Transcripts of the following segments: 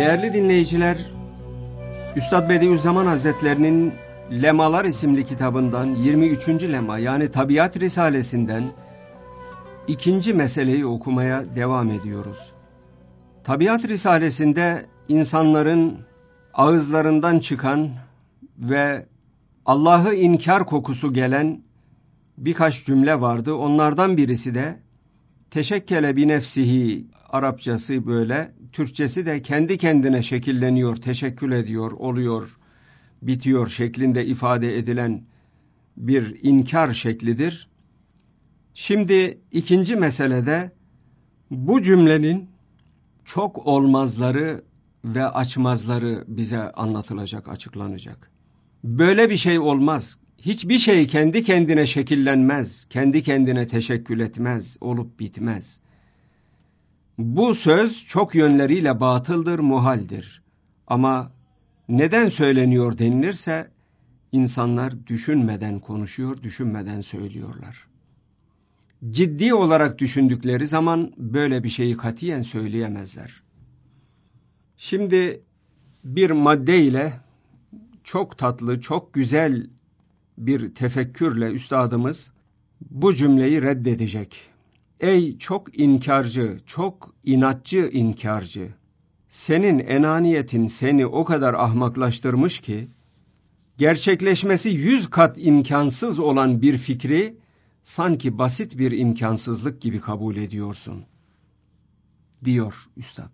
Değerli dinleyiciler, Üstad Bediüzzaman Hazretlerinin Lemalar isimli kitabından 23. lema yani Tabiat Risalesinden ikinci meseleyi okumaya devam ediyoruz. Tabiat Risalesinde insanların ağızlarından çıkan ve Allah'ı inkar kokusu gelen birkaç cümle vardı. Onlardan birisi de teşekkele bi nefsihi, Arapçası böyle, Türkçesi de kendi kendine şekilleniyor, teşekkül ediyor, oluyor, bitiyor şeklinde ifade edilen bir inkar şeklidir. Şimdi ikinci meselede bu cümlenin çok olmazları ve açmazları bize anlatılacak, açıklanacak. Böyle bir şey olmaz. Hiçbir şey kendi kendine şekillenmez, kendi kendine teşekkül etmez, olup bitmez. Bu söz çok yönleriyle batıldır, muhaldir. Ama neden söyleniyor denilirse, insanlar düşünmeden konuşuyor, düşünmeden söylüyorlar. Ciddi olarak düşündükleri zaman böyle bir şeyi katiyen söyleyemezler. Şimdi bir madde ile çok tatlı, çok güzel bir tefekkürle üstadımız bu cümleyi reddedecek. Ey çok inkarcı, çok inatçı inkarcı! Senin enaniyetin seni o kadar ahmaklaştırmış ki, gerçekleşmesi 100 kat imkansız olan bir fikri sanki basit bir imkansızlık gibi kabul ediyorsun, diyor üstad.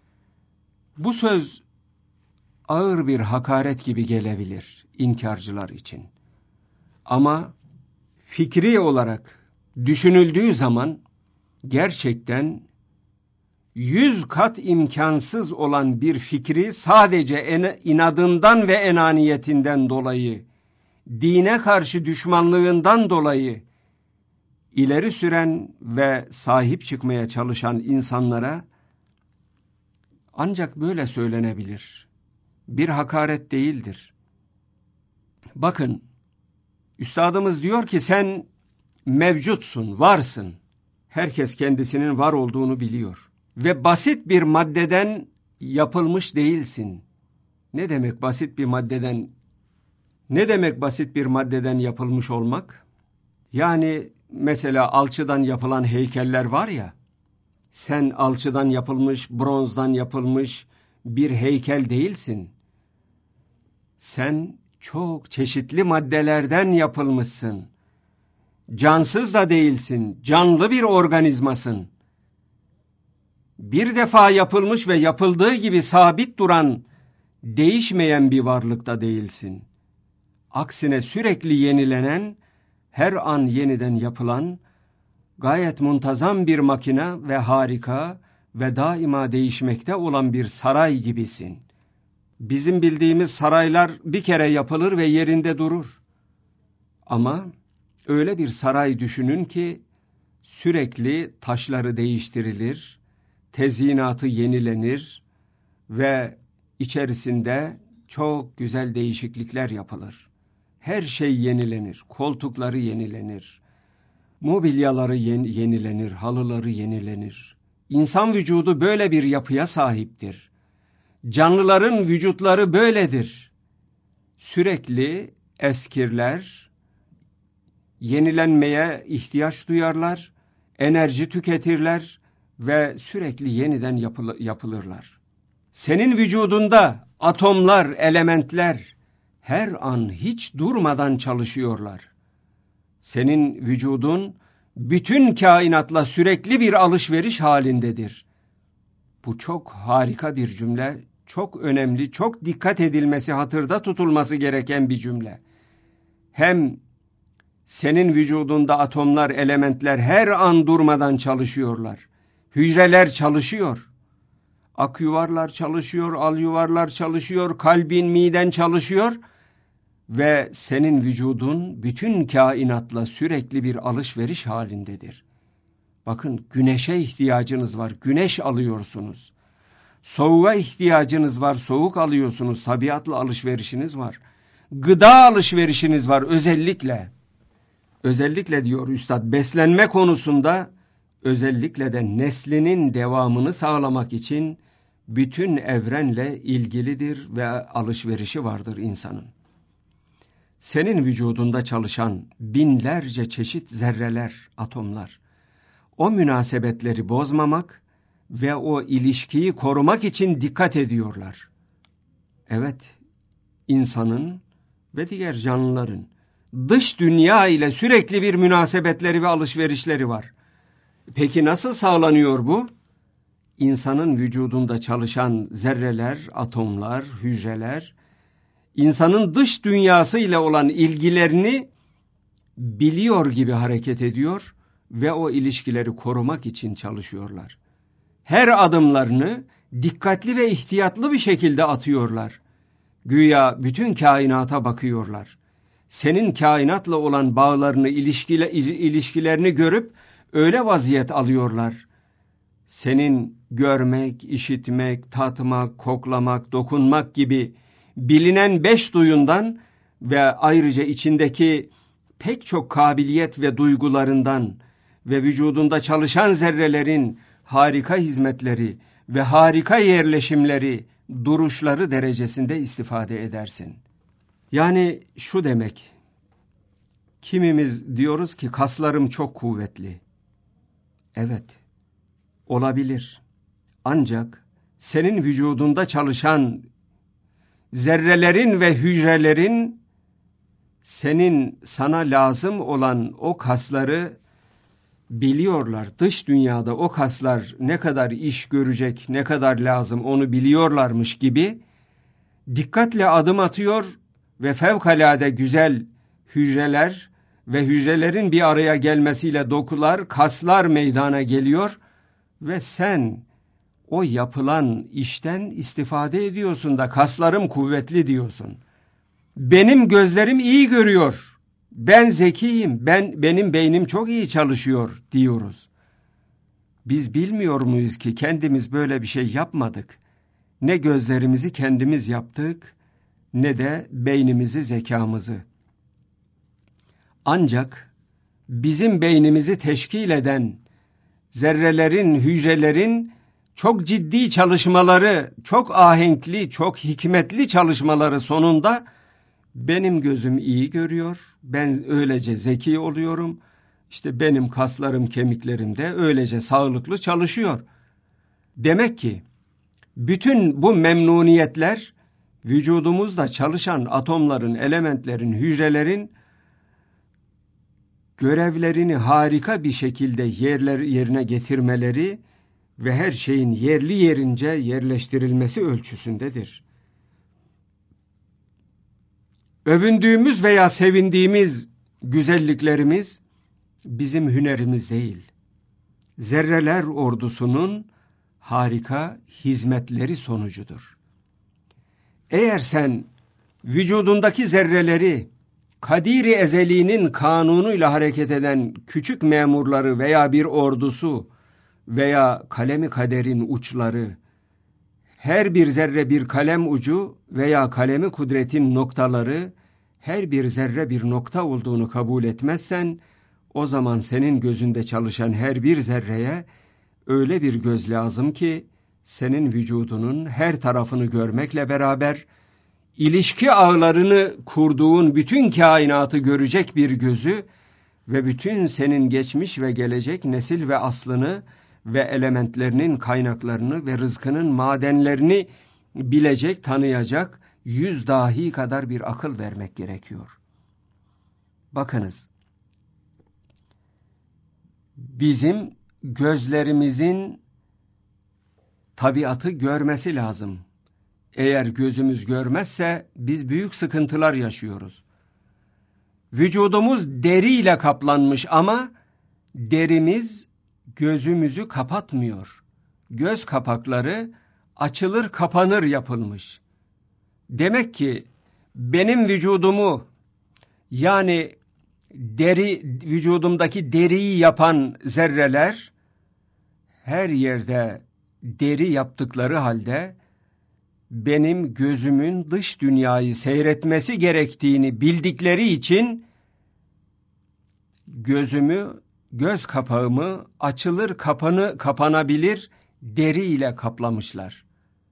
Bu söz ağır bir hakaret gibi gelebilir inkarcılar için. Ama fikri olarak düşünüldüğü zaman gerçekten 100 kat imkansız olan bir fikri sadece inadından ve enaniyetinden dolayı, dine karşı düşmanlığından dolayı ileri süren ve sahip çıkmaya çalışan insanlara ancak böyle söylenebilir. Bir hakaret değildir. Bakın, üstadımız diyor ki sen mevcutsun, varsın. Herkes kendisinin var olduğunu biliyor. Ve basit bir maddeden yapılmış değilsin. Ne demek basit bir maddeden? Ne demek basit bir maddeden yapılmış olmak? Yani mesela alçıdan yapılan heykeller var ya, sen alçıdan yapılmış, bronzdan yapılmış bir heykel değilsin. Sen çok çeşitli maddelerden yapılmışsın. Cansız da değilsin, canlı bir organizmasın. Bir defa yapılmış ve yapıldığı gibi sabit duran, değişmeyen bir varlıkta değilsin. Aksine sürekli yenilenen, her an yeniden yapılan, gayet muntazam bir makine ve harika ve daima değişmekte olan bir saray gibisin. Bizim bildiğimiz saraylar bir kere yapılır ve yerinde durur. Ama öyle bir saray düşünün ki sürekli taşları değiştirilir, tezyinatı yenilenir ve içerisinde çok güzel değişiklikler yapılır. Her şey yenilenir, koltukları yenilenir, mobilyaları yenilenir, halıları yenilenir. İnsan vücudu böyle bir yapıya sahiptir. Canlıların vücutları böyledir. Sürekli eskirler, yenilenmeye ihtiyaç duyarlar, enerji tüketirler ve sürekli yeniden yapılırlar. Senin vücudunda atomlar, elementler her an hiç durmadan çalışıyorlar. Senin vücudun bütün kainatla sürekli bir alışveriş halindedir. Bu çok harika bir cümle, çok önemli, çok dikkat edilmesi, hatırda tutulması gereken bir cümle. Hem senin vücudunda atomlar, elementler her an durmadan çalışıyorlar. Hücreler çalışıyor. Akyuvarlar çalışıyor, alyuvarlar çalışıyor, kalbin, miden çalışıyor ve senin vücudun bütün kainatla sürekli bir alışveriş halindedir. Bakın, güneşe ihtiyacınız var, güneş alıyorsunuz. Soğuğa ihtiyacınız var, soğuk alıyorsunuz, tabiatla alışverişiniz var. Gıda alışverişiniz var özellikle. Özellikle diyor üstad, beslenme konusunda özellikle de neslinin devamını sağlamak için bütün evrenle ilgilidir ve alışverişi vardır insanın. Senin vücudunda çalışan binlerce çeşit zerreler, atomlar, o münasebetleri bozmamak ve o ilişkiyi korumak için dikkat ediyorlar. Evet, insanın ve diğer canlıların dış dünya ile sürekli bir münasebetleri ve alışverişleri var. Peki nasıl sağlanıyor bu? İnsanın vücudunda çalışan zerreler, atomlar, hücreler, insanın dış dünyası ile olan ilgilerini biliyor gibi hareket ediyor ve o ilişkileri korumak için çalışıyorlar. Her adımlarını dikkatli ve ihtiyatlı bir şekilde atıyorlar. Güya bütün kainata bakıyorlar. Senin kainatla olan bağlarını, ilişkilerini görüp öyle vaziyet alıyorlar. Senin görmek, işitmek, tatmak, koklamak, dokunmak gibi bilinen 5 duyundan ve ayrıca içindeki pek çok kabiliyet ve duygularından ve vücudunda çalışan zerrelerin harika hizmetleri ve harika yerleşimleri, duruşları derecesinde istifade edersin. Yani şu demek, kimimiz diyoruz ki kaslarım çok kuvvetli. Evet, olabilir. Ancak senin vücudunda çalışan zerrelerin ve hücrelerin sana lazım olan o kasları biliyorlar. Dış dünyada o kaslar ne kadar iş görecek, ne kadar lazım onu biliyorlarmış gibi dikkatle adım atıyor ve fevkalade güzel hücreler ve hücrelerin bir araya gelmesiyle dokular, kaslar meydana geliyor ve sen o yapılan işten istifade ediyorsun da kaslarım kuvvetli diyorsun. Benim gözlerim iyi görüyor. Ben zekiyim. Benim beynim çok iyi çalışıyor diyoruz. Biz bilmiyor muyuz ki kendimiz böyle bir şey yapmadık? Ne gözlerimizi kendimiz yaptık, ne de beynimizi, zekamızı. Ancak bizim beynimizi teşkil eden zerrelerin, hücrelerin çok ciddi çalışmaları, çok ahenkli, çok hikmetli çalışmaları sonunda benim gözüm iyi görüyor, ben öylece zeki oluyorum, işte benim kaslarım, kemiklerim de öylece sağlıklı çalışıyor. Demek ki bütün bu memnuniyetler vücudumuzda çalışan atomların, elementlerin, hücrelerin görevlerini harika bir şekilde yerine getirmeleri ve her şeyin yerli yerince yerleştirilmesi ölçüsündedir. Övündüğümüz veya sevindiğimiz güzelliklerimiz bizim hünerimiz değil. Zerreler ordusunun harika hizmetleri sonucudur. Eğer sen vücudundaki zerreleri Kadir-i Ezeli'nin kanunuyla hareket eden küçük memurları veya bir ordusu veya kalem-i kaderin uçları, her bir zerre bir kalem ucu veya kalemi kudretin noktaları, her bir zerre bir nokta olduğunu kabul etmezsen, o zaman senin gözünde çalışan her bir zerreye öyle bir göz lazım ki, senin vücudunun her tarafını görmekle beraber, ilişki ağlarını kurduğun bütün kainatı görecek bir gözü ve bütün senin geçmiş ve gelecek nesil ve aslını ve elementlerinin kaynaklarını ve rızkının madenlerini bilecek, tanıyacak 100 dahi kadar bir akıl vermek gerekiyor. Bakınız, bizim gözlerimizin tabiatı görmesi lazım. Eğer gözümüz görmezse biz büyük sıkıntılar yaşıyoruz. Vücudumuz deriyle kaplanmış ama derimiz gözümüzü kapatmıyor. Göz kapakları açılır kapanır yapılmış. Demek ki benim vücudumu, yani vücudumdaki deriyi yapan zerreler her yerde deri yaptıkları halde benim gözümün dış dünyayı seyretmesi gerektiğini bildikleri için göz kapağımı açılır kapanabilir deri ile kaplamışlar.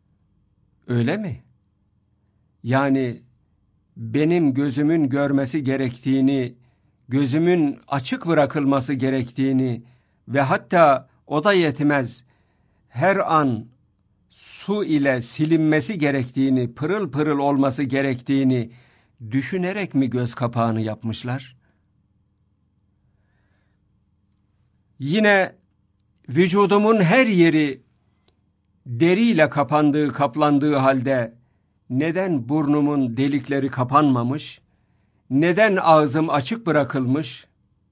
Öyle mi? Yani benim gözümün görmesi gerektiğini, gözümün açık bırakılması gerektiğini ve hatta o da yetmez, her an su ile silinmesi gerektiğini, pırıl pırıl olması gerektiğini düşünerek mi göz kapağını yapmışlar? Yine vücudumun her yeri deriyle kaplandığı halde neden burnumun delikleri kapanmamış? Neden ağzım açık bırakılmış?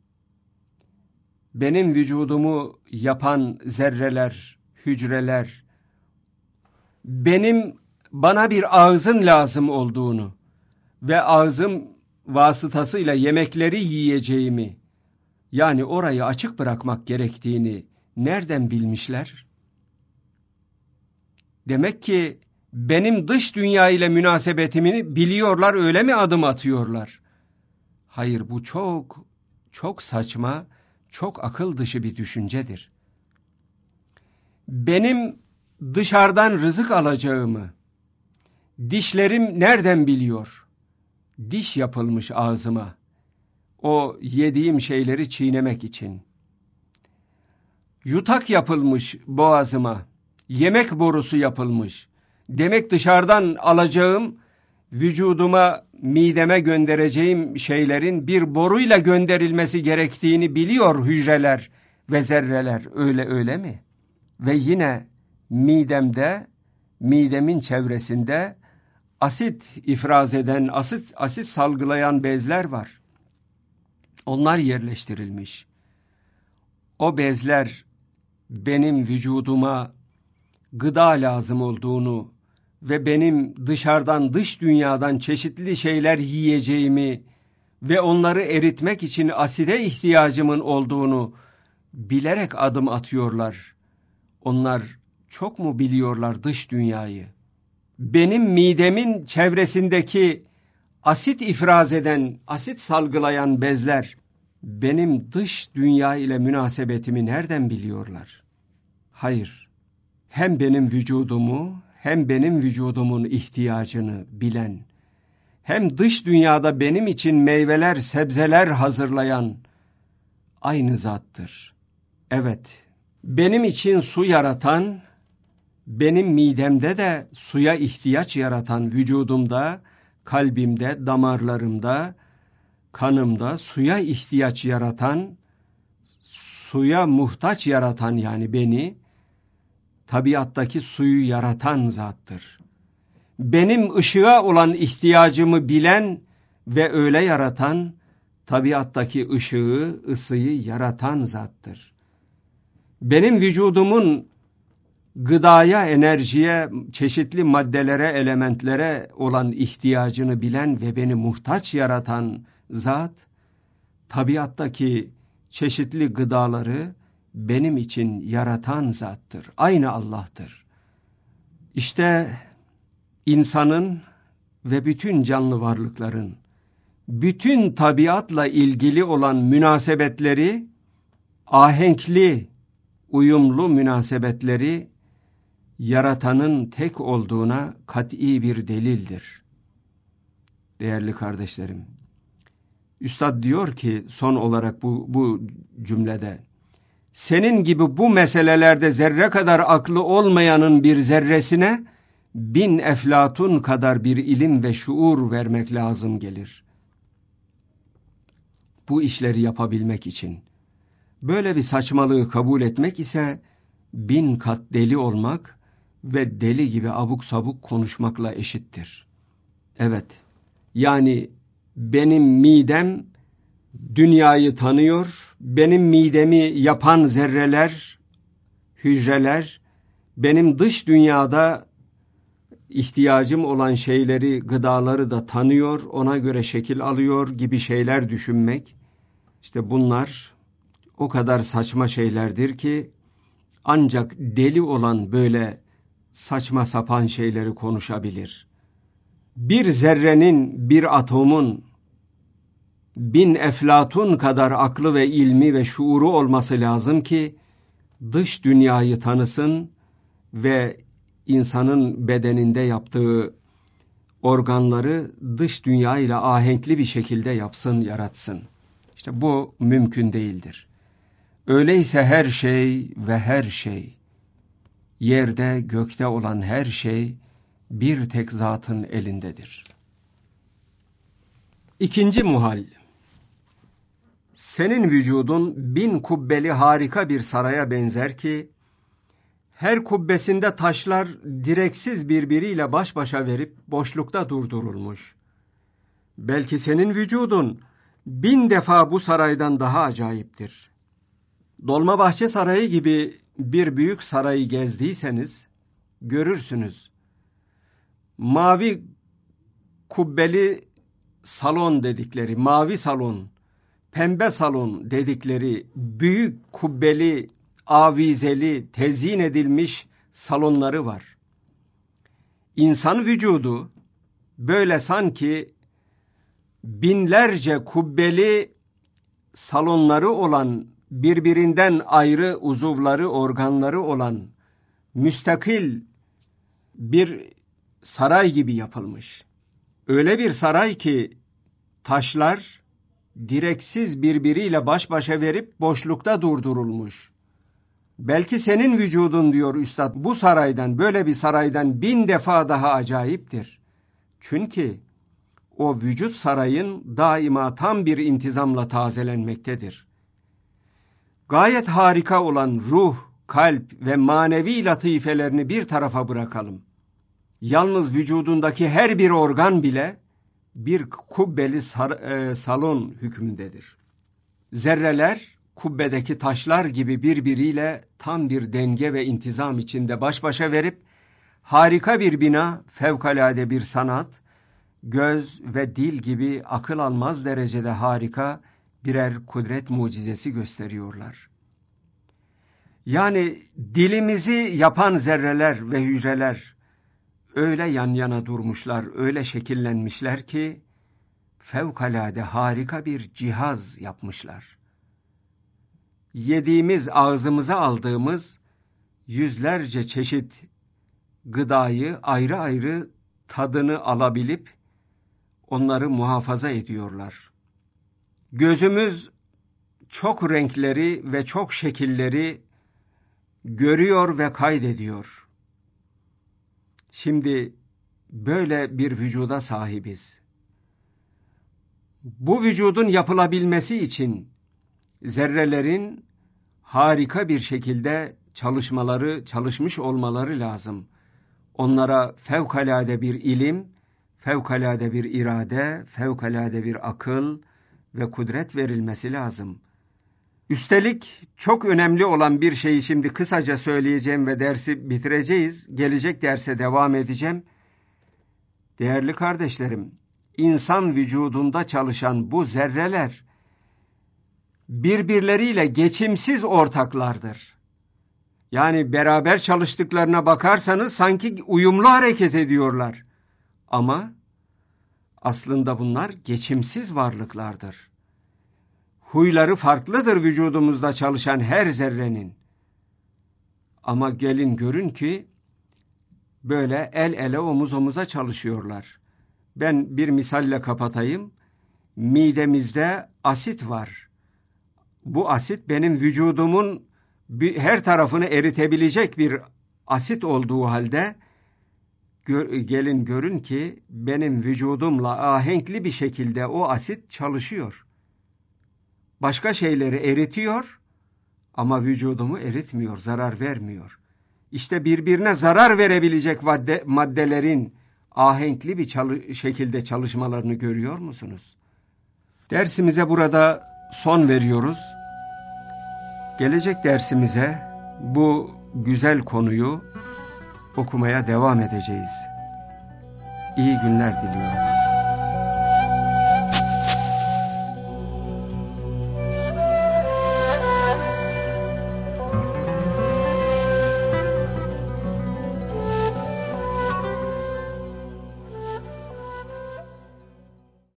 Benim vücudumu yapan zerreler, hücreler, bana bir ağzın lazım olduğunu ve ağzım vasıtasıyla yemekleri yiyeceğimi, yani orayı açık bırakmak gerektiğini nereden bilmişler? Demek ki benim dış dünya ile münasebetimi biliyorlar, öyle mi adım atıyorlar? Hayır, bu çok, çok saçma, çok akıl dışı bir düşüncedir. Benim dışarıdan rızık alacağımı dişlerim nereden biliyor? Diş yapılmış ağzıma, o yediğim şeyleri çiğnemek için. Yutak yapılmış boğazıma, yemek borusu yapılmış. Demek dışarıdan alacağım, vücuduma, mideme göndereceğim şeylerin bir boruyla gönderilmesi gerektiğini biliyor hücreler ve zerreler. Öyle mi? Ve yine midemin çevresinde asit ifraz eden, asit salgılayan bezler var. Onlar yerleştirilmiş. O bezler benim vücuduma gıda lazım olduğunu ve benim dışarıdan, dış dünyadan çeşitli şeyler yiyeceğimi ve onları eritmek için aside ihtiyacımın olduğunu bilerek adım atıyorlar. Onlar çok mu biliyorlar dış dünyayı? Benim midemin çevresindeki asit ifraz eden, asit salgılayan bezler benim dış dünya ile münasebetimi nereden biliyorlar? Hayır, hem benim vücudumu hem benim vücudumun ihtiyacını bilen, hem dış dünyada benim için meyveler, sebzeler hazırlayan aynı zattır. Evet, benim için su yaratan, benim midemde de suya ihtiyaç yaratan, vücudumda, kalbimde, damarlarımda, kanımda suya ihtiyaç yaratan, suya muhtaç yaratan, yani beni, tabiattaki suyu yaratan zattır. Benim ışığa olan ihtiyacımı bilen ve öyle yaratan, tabiattaki ışığı, ısıyı yaratan zattır. Benim vücudumun gıdaya, enerjiye, çeşitli maddelere, elementlere olan ihtiyacını bilen ve beni muhtaç yaratan zat, tabiattaki çeşitli gıdaları benim için yaratan zattır. Aynı Allah'tır. İşte insanın ve bütün canlı varlıkların, bütün tabiatla ilgili olan münasebetleri, ahenkli, uyumlu münasebetleri, yaratanın tek olduğuna kat'i bir delildir. Değerli kardeşlerim, Üstad diyor ki son olarak bu cümlede, senin gibi bu meselelerde zerre kadar aklı olmayanın bir zerresine 1000 eflatun kadar bir ilim ve şuur vermek lazım gelir. Bu işleri yapabilmek için. Böyle bir saçmalığı kabul etmek ise 1000 kat deli olmak ve deli gibi abuk sabuk konuşmakla eşittir. Evet, yani benim midem dünyayı tanıyor, benim midemi yapan zerreler, hücreler, benim dış dünyada ihtiyacım olan şeyleri, gıdaları da tanıyor, ona göre şekil alıyor gibi şeyler düşünmek, işte bunlar o kadar saçma şeylerdir ki, ancak deli olan böyle saçma sapan şeyleri konuşabilir. Bir zerrenin, bir atomun 1000 eflatun kadar aklı ve ilmi ve şuuru olması lazım ki dış dünyayı tanısın ve insanın bedeninde yaptığı organları dış dünya ile ahenkli bir şekilde yapsın, yaratsın. İşte bu mümkün değildir. Öyleyse her şey ve her şey, yerde gökte olan her şey bir tek zatın elindedir. İkinci muhal, senin vücudun 1000 kubbeli harika bir saraya benzer ki, her kubbesinde taşlar direksiz birbiriyle baş başa verip boşlukta durdurulmuş. Belki senin vücudun 1000 defa bu saraydan daha acayiptir. Dolmabahçe Sarayı gibi bir büyük sarayı gezdiyseniz görürsünüz. Mavi kubbeli salon dedikleri, mavi salon, pembe salon dedikleri büyük kubbeli, avizeli, tezyin edilmiş salonları var. İnsan vücudu böyle sanki binlerce kubbeli salonları olan, birbirinden ayrı uzuvları, organları olan müstakil bir saray gibi yapılmış. Öyle bir saray ki taşlar direksiz birbiriyle baş başa verip boşlukta durdurulmuş. Belki senin vücudun, diyor üstad, bu saraydan, böyle bir saraydan 1000 defa daha acayiptir. Çünkü o vücut sarayın daima tam bir intizamla tazelenmektedir. Gayet harika olan ruh, kalp ve manevi latifelerini bir tarafa bırakalım. Yalnız vücudundaki her bir organ bile bir kubbeli salon hükmündedir. Zerreler kubbedeki taşlar gibi birbiriyle tam bir denge ve intizam içinde baş başa verip harika bir bina, fevkalade bir sanat, göz ve dil gibi akıl almaz derecede harika birer kudret mucizesi gösteriyorlar. Yani dilimizi yapan zerreler ve hücreler öyle yan yana durmuşlar, öyle şekillenmişler ki fevkalade harika bir cihaz yapmışlar. Yediğimiz, ağzımıza aldığımız yüzlerce çeşit gıdayı ayrı ayrı tadını alabilip onları muhafaza ediyorlar. Gözümüz çok renkleri ve çok şekilleri görüyor ve kaydediyor. Şimdi böyle bir vücuda sahibiz. Bu vücudun yapılabilmesi için zerrelerin harika bir şekilde çalışmış olmaları lazım. Onlara fevkalade bir ilim, fevkalade bir irade, fevkalade bir akıl ve kudret verilmesi lazım. Üstelik çok önemli olan bir şeyi şimdi kısaca söyleyeceğim ve dersi bitireceğiz. Gelecek derse devam edeceğim. Değerli kardeşlerim, insan vücudunda çalışan bu zerreler birbirleriyle geçimsiz ortaklardır. Yani beraber çalıştıklarına bakarsanız sanki uyumlu hareket ediyorlar. Ama aslında bunlar geçimsiz varlıklardır. Huyları farklıdır vücudumuzda çalışan her zerrenin. Ama gelin görün ki böyle el ele omuz omuza çalışıyorlar. Ben bir misalle kapatayım. Midemizde asit var. Bu asit benim vücudumun her tarafını eritebilecek bir asit olduğu halde gelin görün ki benim vücudumla ahenkli bir şekilde o asit çalışıyor. Başka şeyleri eritiyor ama vücudumu eritmiyor, zarar vermiyor. İşte birbirine zarar verebilecek maddelerin ahenkli bir şekilde çalışmalarını görüyor musunuz? Dersimize burada son veriyoruz. Gelecek dersimize bu güzel konuyu okumaya devam edeceğiz. İyi günler diliyorum.